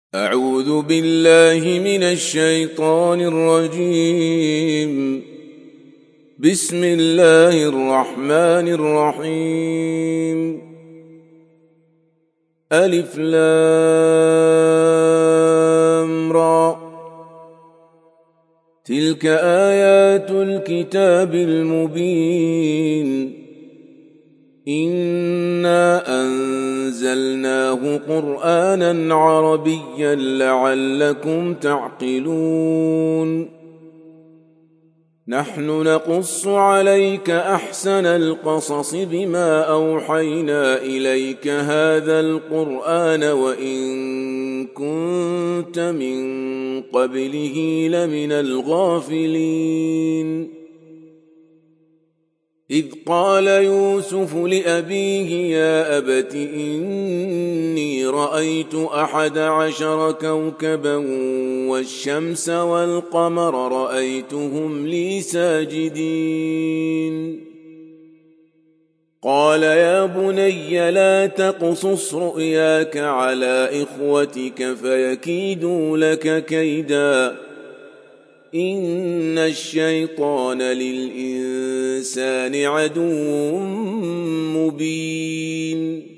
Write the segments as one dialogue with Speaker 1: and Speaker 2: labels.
Speaker 1: أعوذ بالله من الشيطان الرجيم. بسم الله الرحمن الرحيم. ألف لام را. تلك آيات الكتاب المبين. إنا أنزلناه قرآنا عربيا لعلكم تعقلون. نحن نقص عليك أحسن القصص بما أوحينا إليك هذا القرآن وإن كنت من قبله لمن الغافلين. إذ قال يوسف لأبيه يا أبت إني رأيت 11 كوكبا والشمس والقمر رأيتهم لي ساجدين. قال يا بني لا تقصص رؤياك على إخوتك فيكيدوا لك كيدا إن الشيطان للإنسان عدو مبين.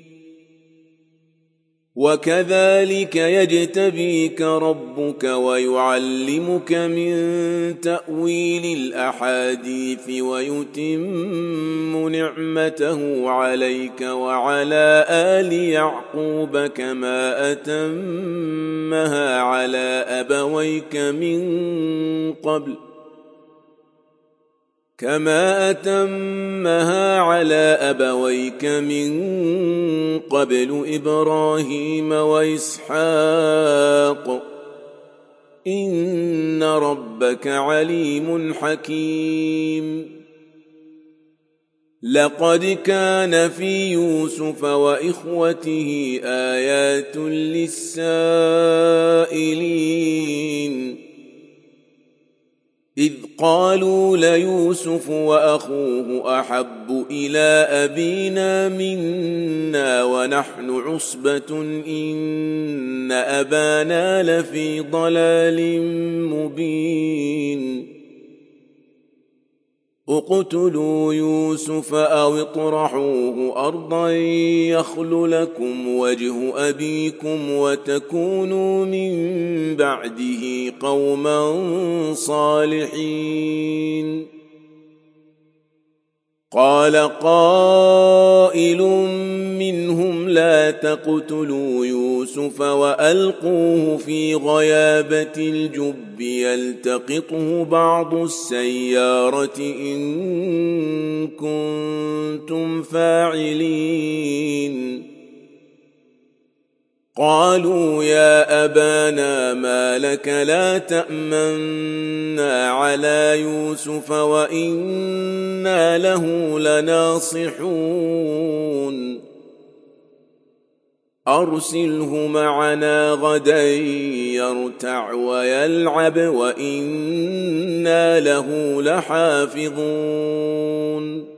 Speaker 1: وكذلك يجتبيك ربك ويعلمك من تأويل الأحاديث ويتم نعمته عليك وعلى آل يعقوب كما أتمها على أبويك من قبل إبراهيم وإسحاق إن ربك عليم حكيم. لقد كان في يوسف وإخوته آيات للسائلين. إذ قالوا ليوسف وأخوه أحب إلى أبينا منا ونحن عصبة إن أبانا لفي ضلال مبين. اقتلوا يوسف أو اطرحوه أرضا يخل لكم وجه أبيكم وتكونوا من بعده قوما صالحين. قال قائل منهم لا تقتلوا يوسف وألقوه في غيابة الجب يلتقطه بعض السيارة إن كنتم فاعلين. قالوا يا أبانا ما لك لا تأمنا على يوسف وإنا له لناصحون. أرسله معنا غدا يرتع ويلعب وإنا له لحافظون.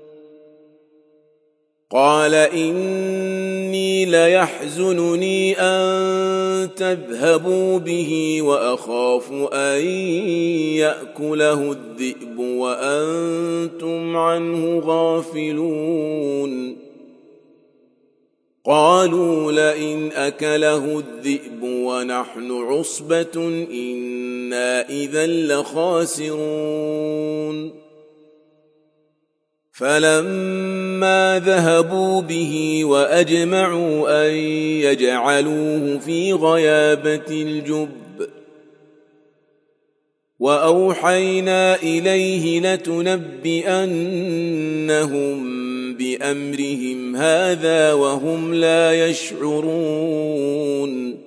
Speaker 1: قال إني ليحزنني أن تذهبوا به وأخاف أن يأكله الذئب وأنتم عنه غافلون. قالوا لئن أكله الذئب ونحن عصبة إنا إذا لخاسرون. فلما ذهبوا به وأجمعوا أن يجعلوه في غيابة الجب وأوحينا إليه لتنبئنهم بأمرهم هذا وهم لا يشعرون.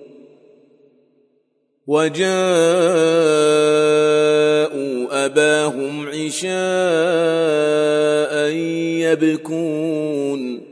Speaker 1: وجاءوا أباهم عشاء يبكون.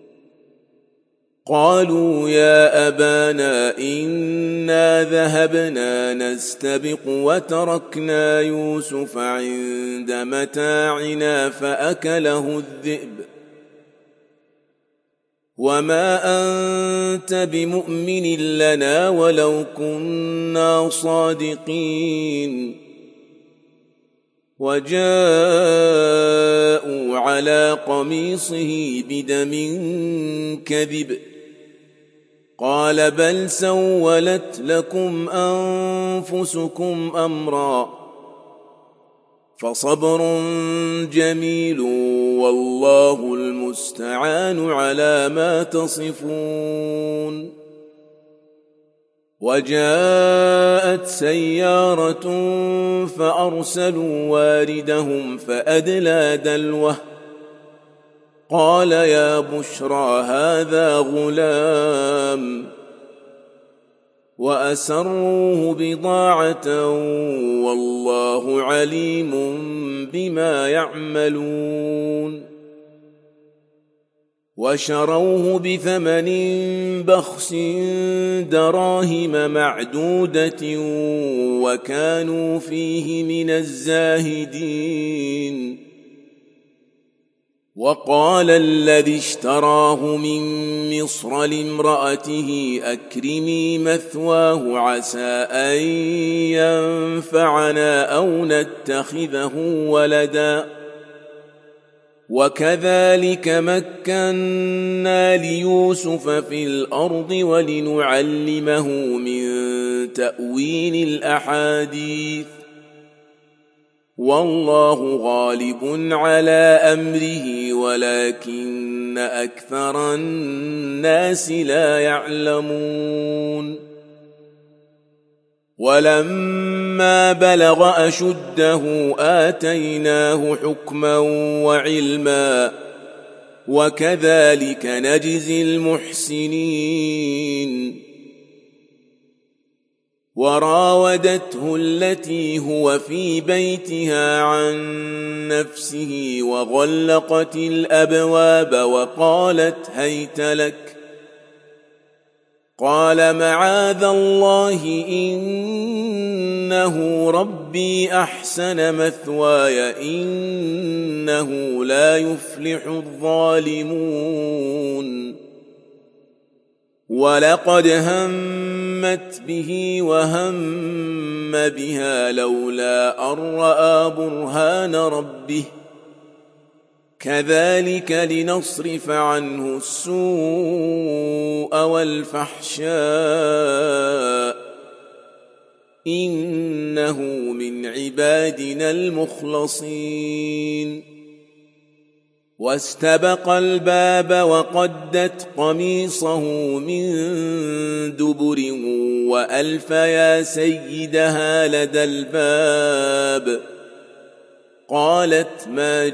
Speaker 1: قالوا يا أبانا إنا ذهبنا نستبق وتركنا يوسف عند متاعنا فأكله الذئب وما أنت بمؤمن لنا ولو كنا صادقين وجاءوا على قميصه بدم كذب قال بل سولت لكم أنفسكم أمرا فصبر جميل والله المستعان على ما تصفون وجاءت سيارة فأرسلوا واردهم فأدلى دلوه قال يا بشرى هذا غلام وأسروه بضاعة والله عليم بما يعملون وشروه بثمن بخس دراهم معدودة وكانوا فيه من الزاهدين وقال الذي اشتراه من مصر لامرأته أكرمي مثواه عسى أن ينفعنا أو نتخذه ولدا وكذلك مكنا ليوسف في الأرض ولنعلمه من تأويل الأحاديث والله غالب على أمره ولكن أكثر الناس لا يعلمون ولما بلغ أشده آتيناه حكما وعلما وكذلك نجزي المحسنين وراودته التي هو في بيتها عن نفسه وغلقت الأبواب وقالت هيت لك قال معاذ الله إنه ربي أحسن مثواي إنه لا يفلح الظالمون ولقد همت به وهم بها لولا أن رأى برهان ربه كذلك لنصرف عنه السوء والفحشاء إنه من عبادنا المخلصين واستبق الباب وقدت قميصه من دبر وألف يا سيدها لدى الباب قالت ما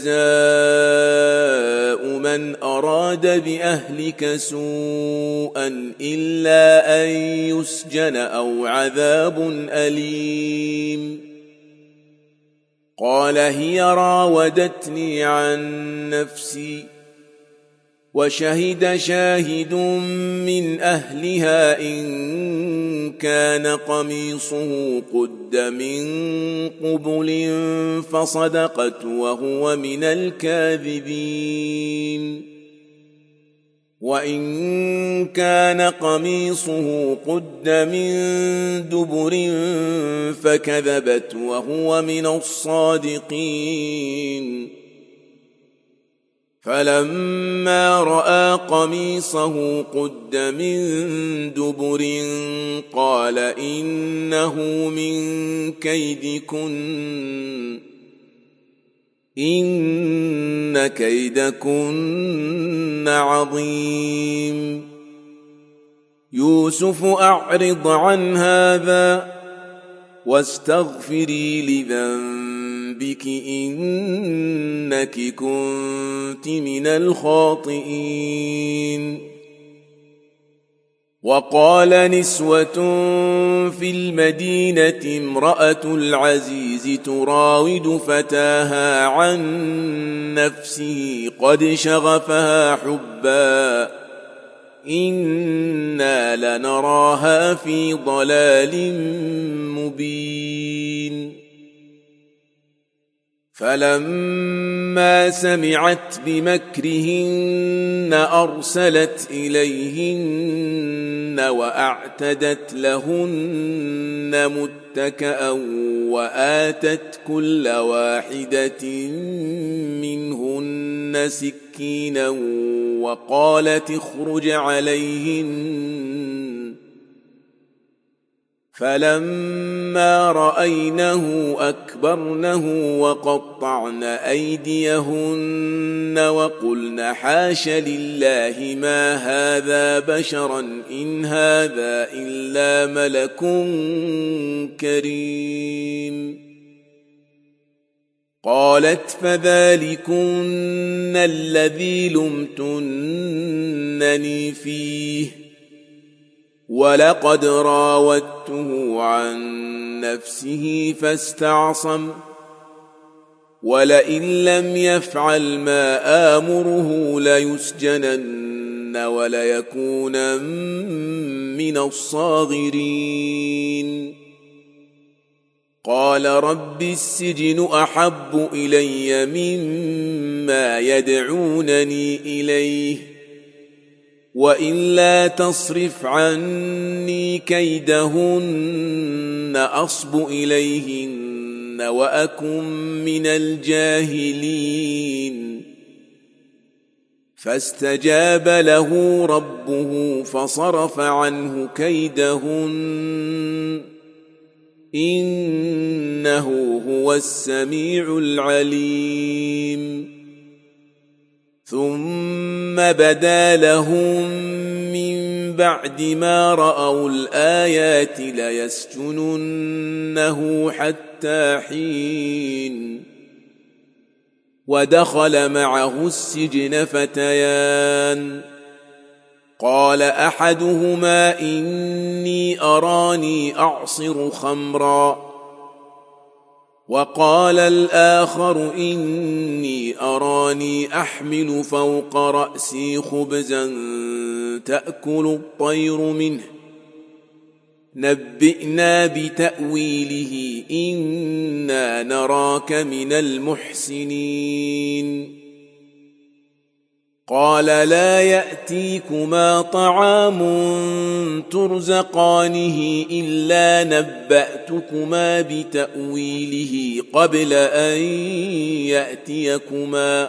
Speaker 1: جزاء من أراد بأهلك سوءا إلا أن يسجن أو عذاب أليم قال هي راودتني عن نفسي وشهد شاهد من أهلها إن كان قميصه قد من قبل فصدقت وهو من الكاذبين وإن كان قميصه قد من دبر فكذبت وهو من الصادقين فلما رأى قميصه قد من دبر قال إنه من كيدكن إن كيدكن عظيم يوسف أعرض عن هذا واستغفري لذنبك إنك كنت من الخاطئين وقال نسوة في المدينة امرأة العزيز تراود فتاها عن نفسه قد شغفها حبا إنا لنراها في ضلال مبين فلما سمعت بمكرهن أرسلت إليهن وأعتدت لهن متكأ وآتت كل واحدة منهن سكينا وقالت اخرج عليهن. فلما رأينه أكبرنه وقطعن أيديهن وقلن حاش لله ما هذا بشرا إن هذا إلا ملك كريم. قالت فذلكن الذي لمتنني فيه ولقد راودته عن نفسه فاستعصم ولئن لم يفعل ما آمره ليسجنن وليكونن من الصاغرين. قال رب السجن أحب إلي مما يدعونني إليه وإلا تصرف عني كيدهن أصب إليهن وأكن من الجاهلين. فاستجاب له ربه فصرف عنه كيدهن إنه هو السميع العليم. ثم بدا لهم من بعد ما رأوا الآيات ليسجننه حتى حين. ودخل معه السجن فتيان قال أحدهما إني أراني أعصر خمرا وقال الآخر إني أراني أحمل فوق رأسي خبزا تأكل الطير منه نبئنا بتأويله إنا نراك من المحسنين. قال لا يأتيكما طعام ترزقانه إلا نبأتكما بتأويله قبل أن يأتيكما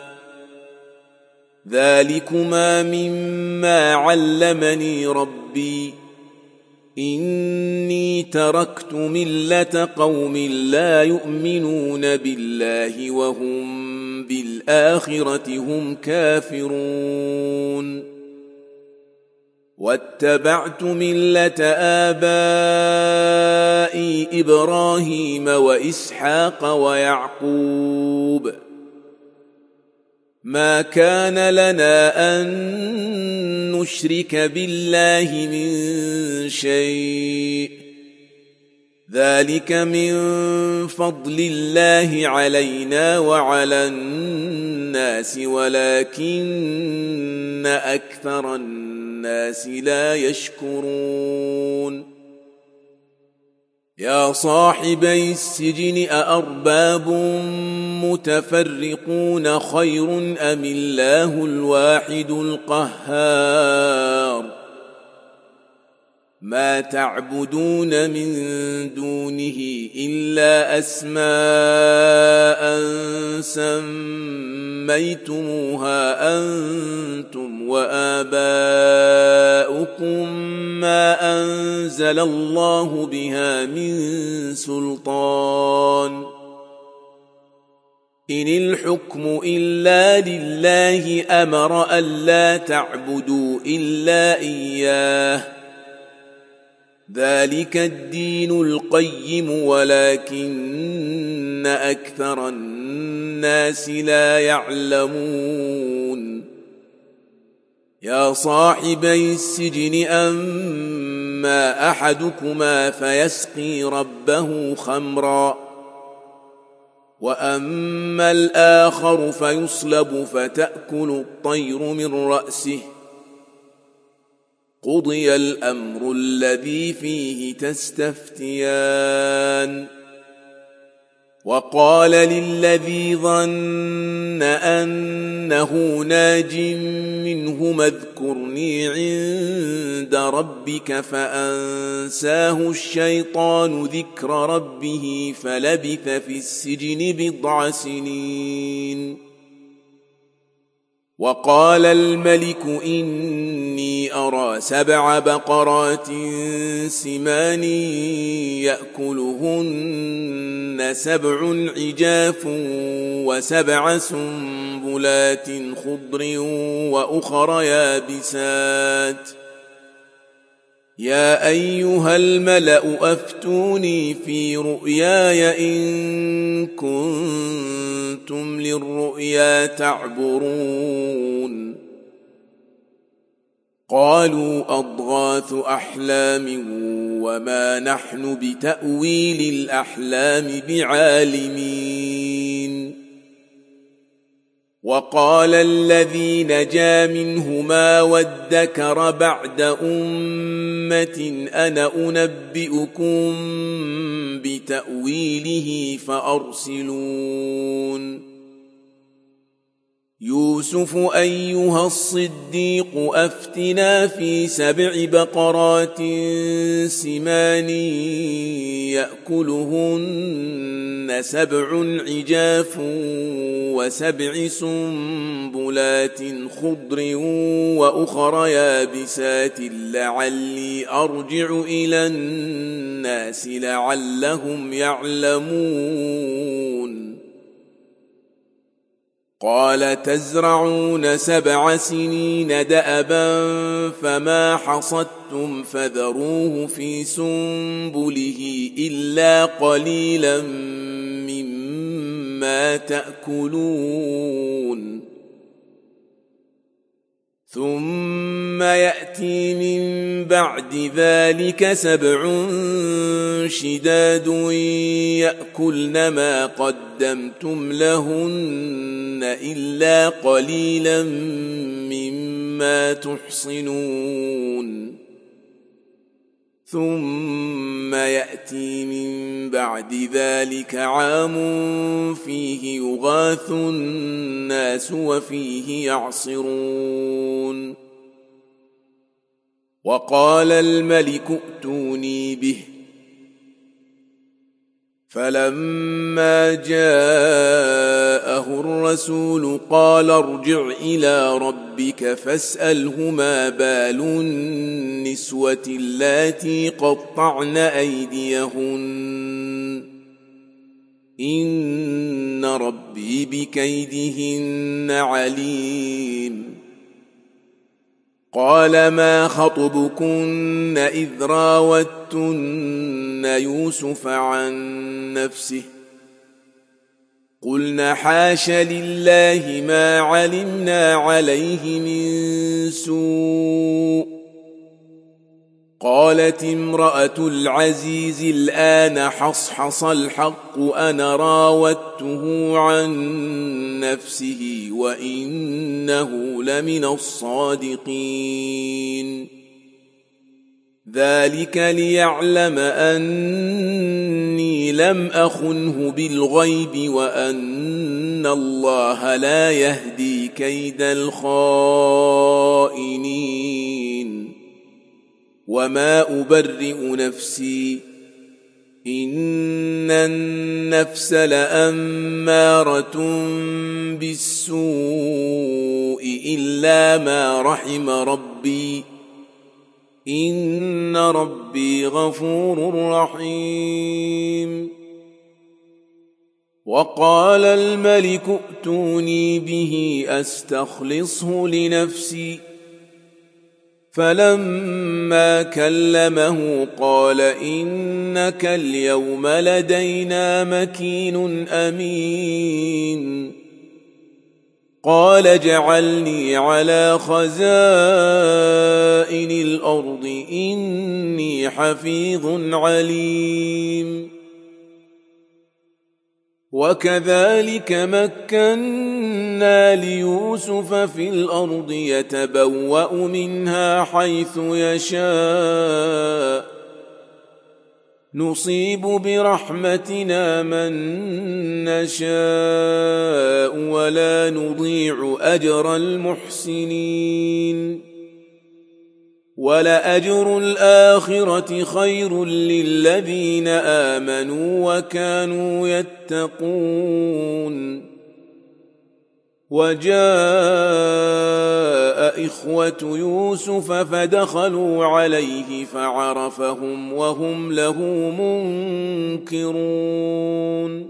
Speaker 1: ذلكما مما علمني ربي إني تركت ملة قوم لا يؤمنون بالله وهم بالآخرة هم كافرون. واتبعت ملة آبائي إبراهيم وإسحاق ويعقوب ما كان لنا أن نشرك بالله من شيء ذلك من فضل الله علينا وعلى الناس ولكن أكثر الناس لا يشكرون. يا صاحبي السجن أأرباب متفرقون خير أم الله الواحد القهار ما تعبدون من دونه إلا أسماء سميتموها أنتم وآباؤكم ما أنزل الله بها من سلطان إن الحكم إلا لله أمر ألا تعبدوا إلا إياه ذلك الدين القيم ولكن أكثر الناس لا يعلمون. يا صاحبي السجن أما أحدكما فيسقي ربه خمرا وأما الآخر فيصلب فتأكل الطير من رأسه قضي الأمر الذي فيه تستفتيان وقال للذي ظن أنه ناج منهما اذكرني عند ربك فأنساه الشيطان ذكر ربه فلبث في السجن 10 سنين. وقال الملك إني أرى 7 بقرات سمان يأكلهن 7 عجاف و7 سنبلات خضر وأخر يابسات. يا أيها الملأ أفتوني في رؤياي إن كنتم للرؤيا تعبرون. قالوا أضغاث أحلام وما نحن بتأويل الأحلام بعالمين. وقال الذي نجا منهما وادكر بعد أمة أنا أنبئكم بتأويله فأرسلون. يوسف أيها الصديق أفتنا في 7 بقرات سمان يأكلهن 7 عجاف و7 سنبلات خضر وأخر يابسات لعلي أرجع إلى الناس لعلهم يعلمون. قال تزرعون 7 سنين دأبا فما حصدتم فذروه في سنبله إلا قليلا مما تأكلون. ثم يأتي من بعد ذلك 7 شداد يأكلن ما قدمتم لهن إلا قليلا مما تحصنون. ثم يأتي من بعد ذلك عام فيه يغاث الناس وفيه يعصرون. وقال الملك ائتوني به. فلما جاءه الرسول قال ارجع إلى ربك فاسأله ما بال النسوة اللاتي قطعن أيديهن إن ربي بكيدهن عليم. قال ما خطبكن إذ راوتن يوسف عن نفسه قلنا حاش لله ما علمنا عليه من سوء. قالت امرأة العزيز الآن حصحص الحق أنا راودته عن نفسه وإنه لمن الصادقين. ذلك ليعلم أني لم أخنه بالغيب وأن الله لا يهدي كيد الخائنين. وما أبرئ نفسي إن النفس لأمارة بالسوء إلا ما رحم ربي إن ربي غفور رحيم. وقال الملك ائتوني به أستخلصه لنفسي. فلما كلمه قال إنك اليوم لدينا مكين أمين. قال اجعلني على خزائن الأرض إني حفيظ عليم. وكذلك مكنا ليوسف في الأرض يتبوأ منها حيث يشاء نصيب برحمتنا من نشاء ولا نضيع أجر المحسنين ولأجر الآخرة خير للذين آمنوا وكانوا يتقون وجاء إخوة يوسف فدخلوا عليه فعرفهم وهم له منكرون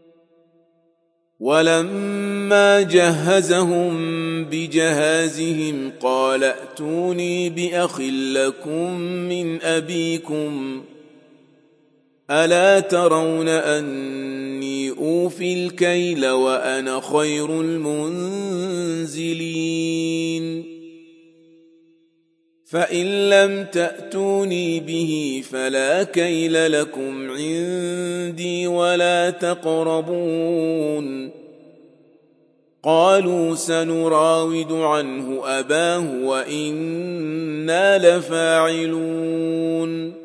Speaker 1: ولما جهزهم بجهازهم قال ائتوني بأخ لكم من أبيكم ألا ترون أني أوفي الكيل وأنا خير المنزلين فإن لم تأتوني به فلا كيل لكم عندي ولا تقربون قالوا سنراود عنه أباه وإنا لفاعلون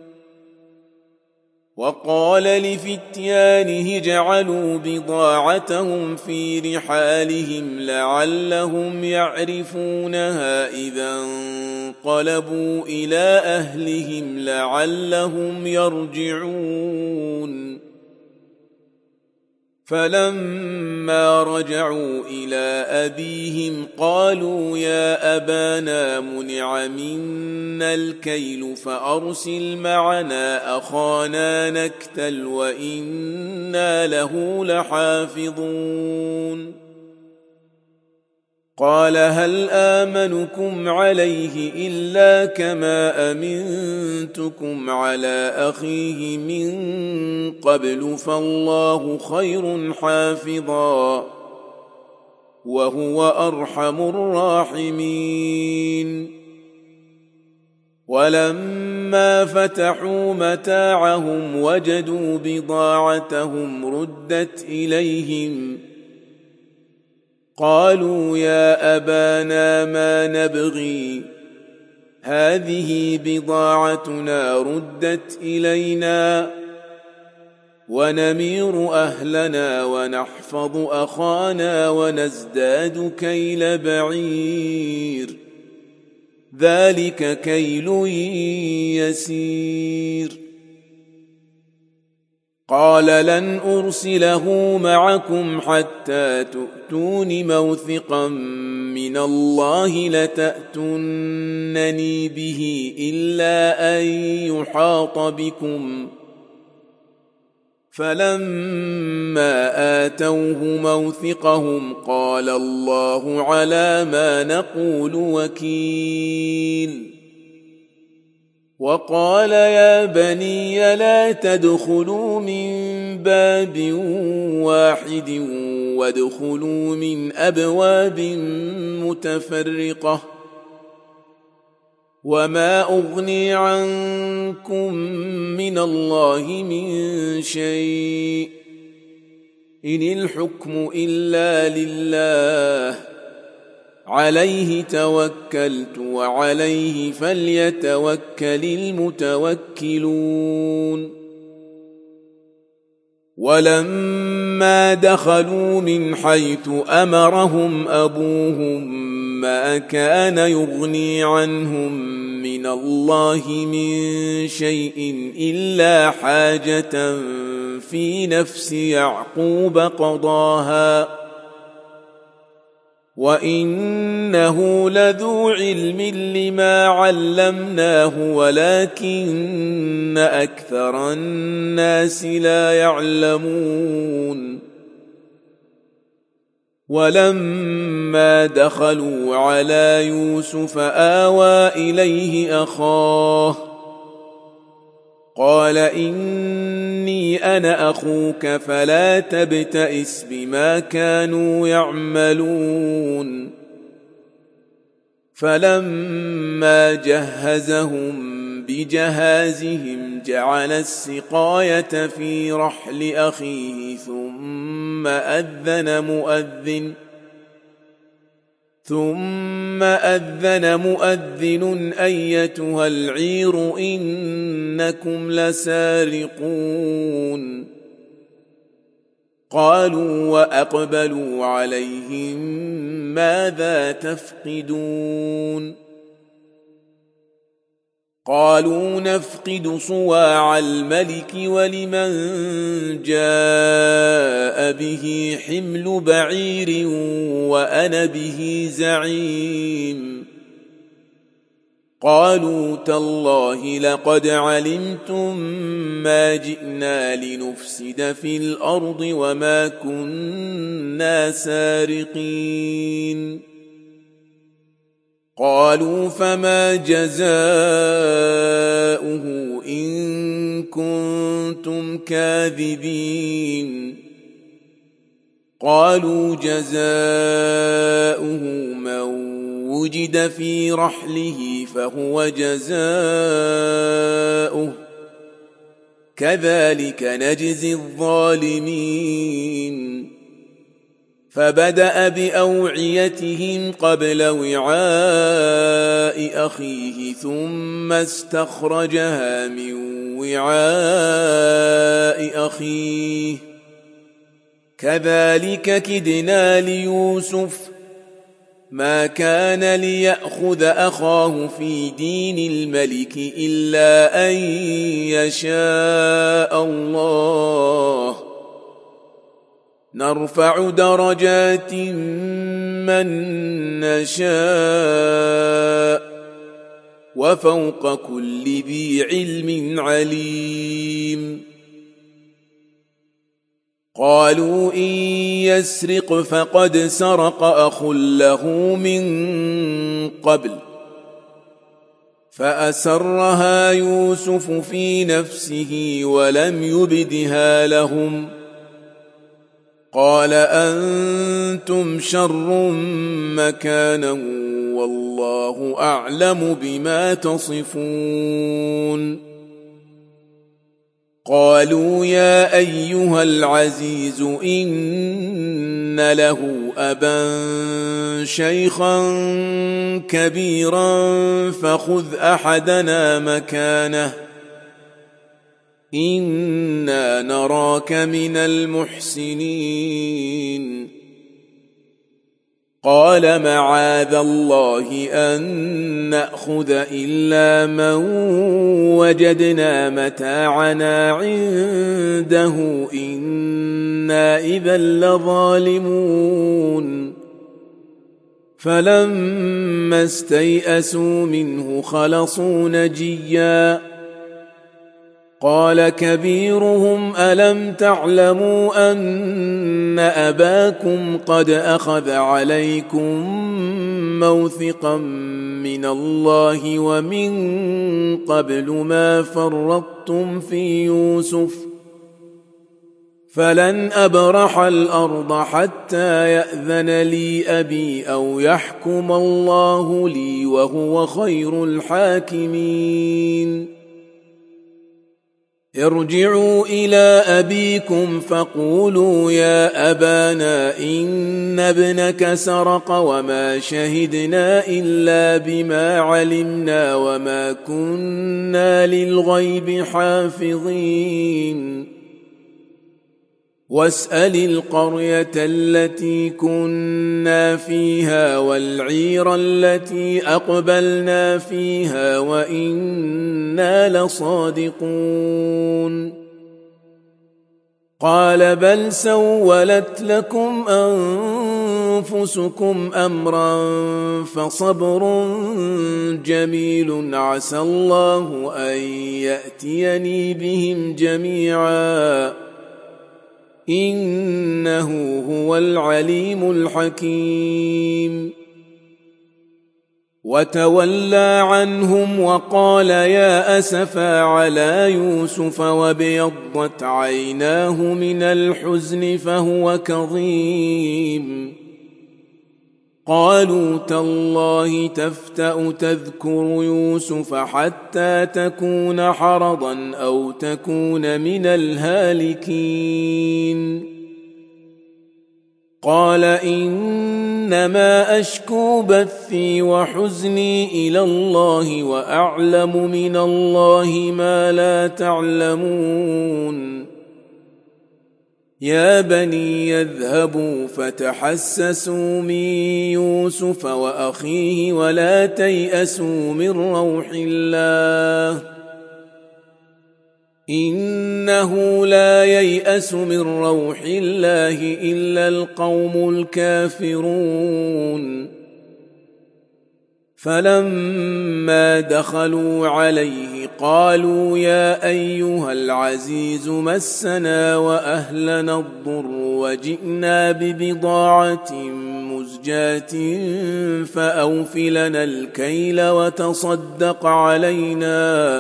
Speaker 1: وقال لفتيانه اجعلوا بضاعتهم في رحالهم لعلهم يعرفونها إذا انقلبوا إلى أهلهم لعلهم يرجعون فلما رجعوا إلى أبيهم قالوا يا أبانا منع منا الكيل فأرسل معنا أخانا نكتل وإنا له لحافظون قال هل آمنكم عليه إلا كما أمنتكم على أخيه من قبل فالله خير حافظا وهو أرحم الراحمين ولما فتحوا متاعهم وجدوا بضاعتهم ردت إليهم قالوا يا أبانا ما نبغي هذه بضاعتنا ردت إلينا ونمير أهلنا ونحفظ أخانا ونزداد كيل بعير ذلك كيل يسير قال لن أرسله معكم حتى تؤتون موثقا من الله لتأتونني به إلا أن يحاط بكم فلما آتوه موثقهم قال الله على ما نقول وكيل وقال يا بني لا تدخلوا من باب واحد وادخلوا من أبواب متفرقة وما أغني عنكم من الله من شيء إن الحكم إلا لله عليه توكلت وعليه فليتوكل المتوكلون ولما دخلوا من حيث أمرهم أبوهم ما كان يغني عنهم من الله من شيء إلا حاجة في نفس يعقوب قضاها وإنه لذو علم لما علمناه ولكن أكثر الناس لا يعلمون ولما دخلوا على يوسف آوى إليه أخاه قال إني أنا أخوك فلا تبتئس بما كانوا يعملون فلما جهزهم بجهازهم جعل السقاية في رحل أخيه ثم ثم أذن مؤذن أيتها العير إنكم لسارقون قالوا وأقبلوا عليهم ماذا تفقدون قالوا نفقد صواع الملك ولمن جاء به حمل بعير وأنا به زعيم قالوا تالله لقد علمتم ما جئنا لنفسد في الأرض وما كنا سارقين قالوا فما جزاؤه إن كنتم كاذبين قالوا جزاؤه من وجد في رحله فهو جزاؤه كذلك نجزي الظالمين فبدأ بأوعيتهم قبل وعاء أخيه ثم استخرجها من وعاء أخيه كذلك كدنا ليوسف ما كان ليأخذ أخاه في دين الملك إلا أن يشاء الله نرفع درجات من نشاء وفوق كل ذي علم عليم قالوا إن يسرق فقد سرق أخ له من قبل فأسرها يوسف في نفسه ولم يبدها لهم قال أنتم شر مكانا والله أعلم بما تصفون قالوا يا أيها العزيز إن له أبا شيخا كبيرا فخذ أحدنا مكانه إنا نراك من المحسنين قال معاذ الله أن نأخذ إلا من وجدنا متاعنا عنده إنا إذا لظالمون فلما استيئسوا منه خلصوا نجيا قال كبيرهم ألم تعلموا أن أباكم قد أخذ عليكم موثقا من الله ومن قبل ما فرطتم في يوسف فلن أبرح الأرض حتى يأذن لي أبي أو يحكم الله لي وهو خير الحاكمين ارجعوا إلى أبيكم فقولوا يا أبانا إن ابنك سرق وما شهدنا إلا بما علمنا وما كنا للغيب حافظين واسأل القرية التي كنا فيها والعير التي أقبلنا فيها وإنا لصادقون قال بل سولت لكم أنفسكم أمرا فصبر جميل عسى الله أن يأتيني بهم جميعا إنه هو العليم الحكيم وتولى عنهم وقال يا أسفا على يوسف وابيضت عيناه من الحزن فهو كظيم قالوا تالله تفتأ تذكر يوسف حتى تكون حرضا أو تكون من الهالكين قال إنما أشكو بثي وحزني إلى الله وأعلم من الله ما لا تعلمون يا بني يذهبوا فتحسسوا من يوسف وأخيه ولا تيأسوا من روح الله إنه لا ييأس من روح الله إلا القوم الكافرون فلما دخلوا عليه قالوا يا أيها العزيز مسنا وأهلنا الضر وجئنا ببضاعة مزجاة فأوف لنا الكيل وتصدق علينا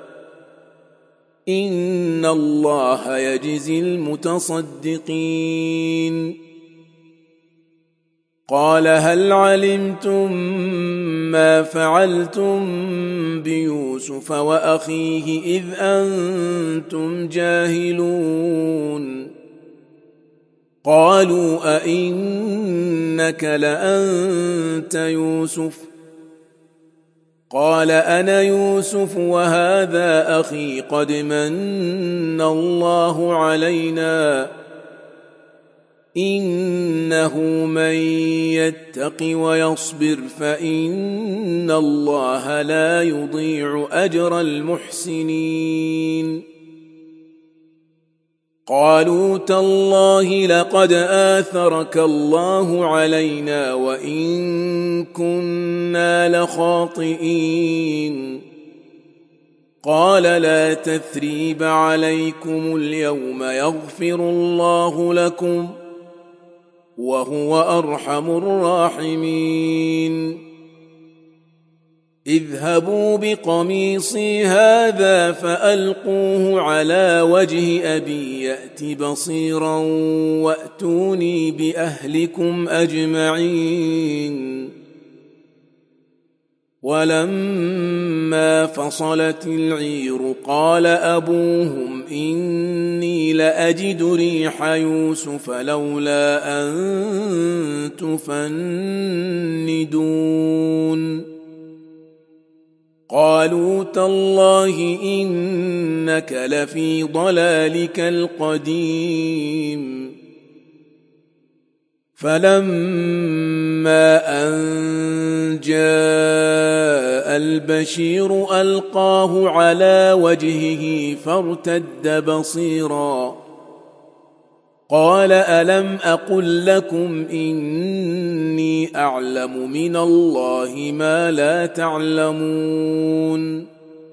Speaker 1: إن الله يجزي المتصدقين قال هل علمتم ما فعلتم بيوسف وأخيه إذ أنتم جاهلون قالوا أئنك لأنت يوسف قال أنا يوسف وهذا أخي قد من الله علينا إنه من يتق ويصبر فإن الله لا يضيع أجر المحسنين قالوا تالله لقد آثرك الله علينا وإن كنا لخاطئين قال لا تثريب عليكم اليوم يغفر الله لكم وهو أرحم الراحمين اذهبوا بقميصي هذا فألقوه على وجه أبي يأت بصيرا وأتوني بأهلكم أجمعين ولما فصلت العير قال أبوهم إني لأجد ريح يوسف لولا أن تفندون قالوا تالله إنك لفي ضلالك القديم فلما أن جاء البشير ألقاه على وجهه فارتد بصيرا قال ألم أقل لكم إني أعلم من الله ما لا تعلمون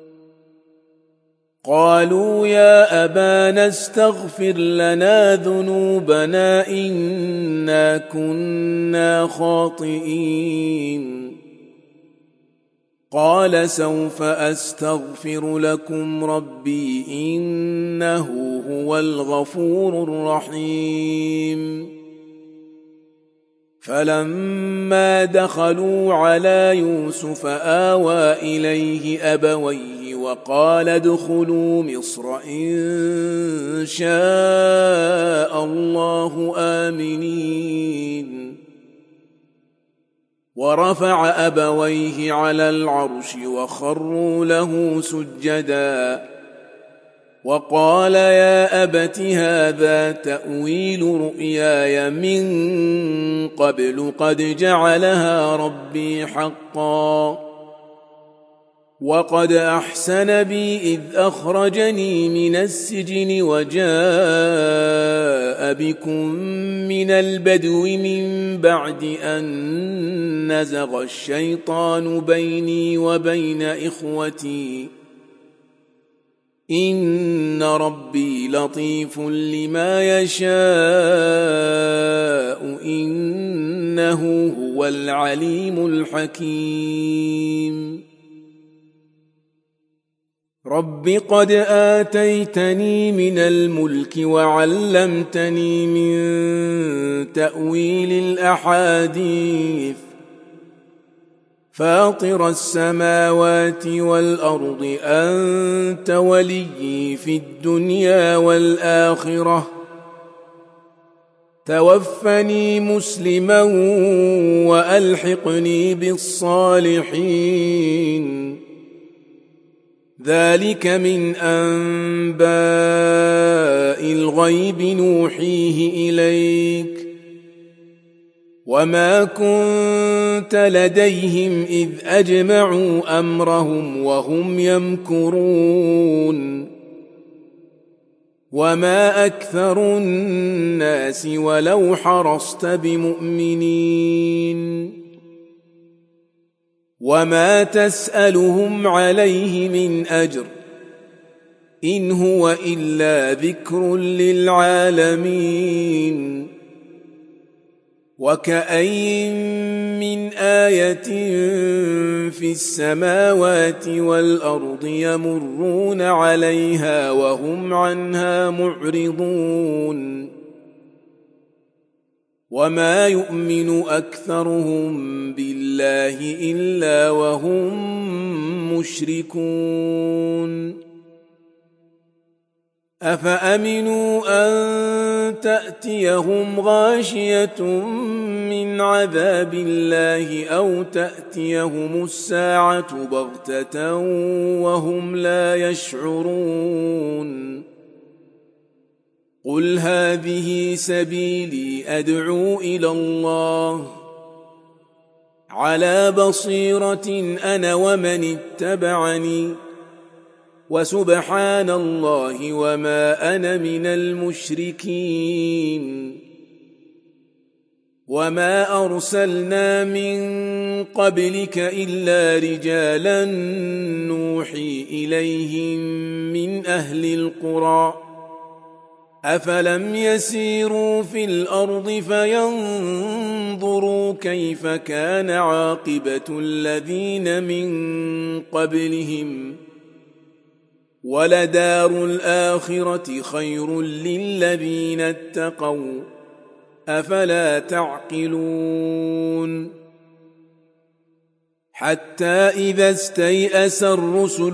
Speaker 1: قالوا يا أبانا استغفر لنا ذنوبنا إنا كنا خاطئين قال سوف أستغفر لكم ربي إنه هو الغفور الرحيم فلما دخلوا على يوسف آوى إليه أبويه وقال ادخلوا مصر إن شاء الله آمنين ورفع أبويه على العرش وخروا له سجدا وقال يا أبت هذا تأويل رؤياي من قبل قد جعلها ربي حقا وقد أحسن بي إذ أخرجني من السجن وجاء بكم من البدو من بعد أن نزغ الشيطان بيني وبين إخوتي إن ربي لطيف لما يشاء إنه هو العليم الحكيم رب قد آتيتني من الملك وعلمتني من تأويل الأحاديث فاطر السماوات والأرض أنت وليي في الدنيا والآخرة توفني مسلما وألحقني بالصالحين. ذلك من أنباء الغيب نوحيه إليك وما كنت لديهم إذ أجمعوا أمرهم وهم يمكرون. وما أكثر الناس ولو حرصت بمؤمنين وما تسألهم عليه من أجر إن هو إلا ذكر للعالمين. وكأين من آية في السماوات والأرض يمرون عليها وهم عنها معرضون وما يؤمن أكثرهم بالله إلا وهم مشركون. أفأمنوا أن تأتيهم غاشية من عذاب الله أو تأتيهم الساعة بغتة وهم لا يشعرون. قل هذه سبيلي أدعو إلى الله على بصيرة أنا ومن اتبعني وسبحان الله وما أنا من المشركين. وما أرسلنا من قبلك إلا رجالا نوحي إليهم من أهل القرى أفلم يسيروا في الأرض فينظروا كيف كان عاقبة الذين من قبلهم ولدار الآخرة خير للذين اتقوا أفلا تعقلون. حتى إذا استيأس الرسل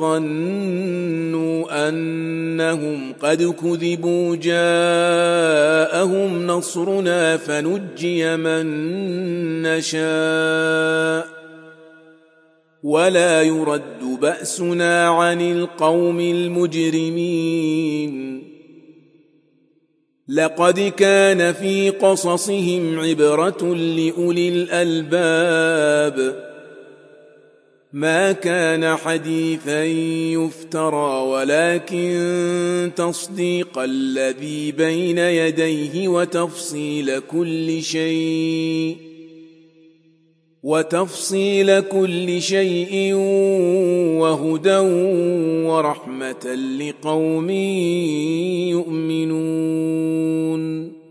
Speaker 1: وظنوا أنهم قد كذبوا جاءهم نصرنا فنجي من نشاء ولا يرد بأسنا عن القوم المجرمين. لقد كان في قصصهم عبرة لأولي الألباب ما كان حديثا يفترى ولكن تصديق الذي بين يديه وتفصيل كل شيء وهدى ورحمة لقوم يؤمنون.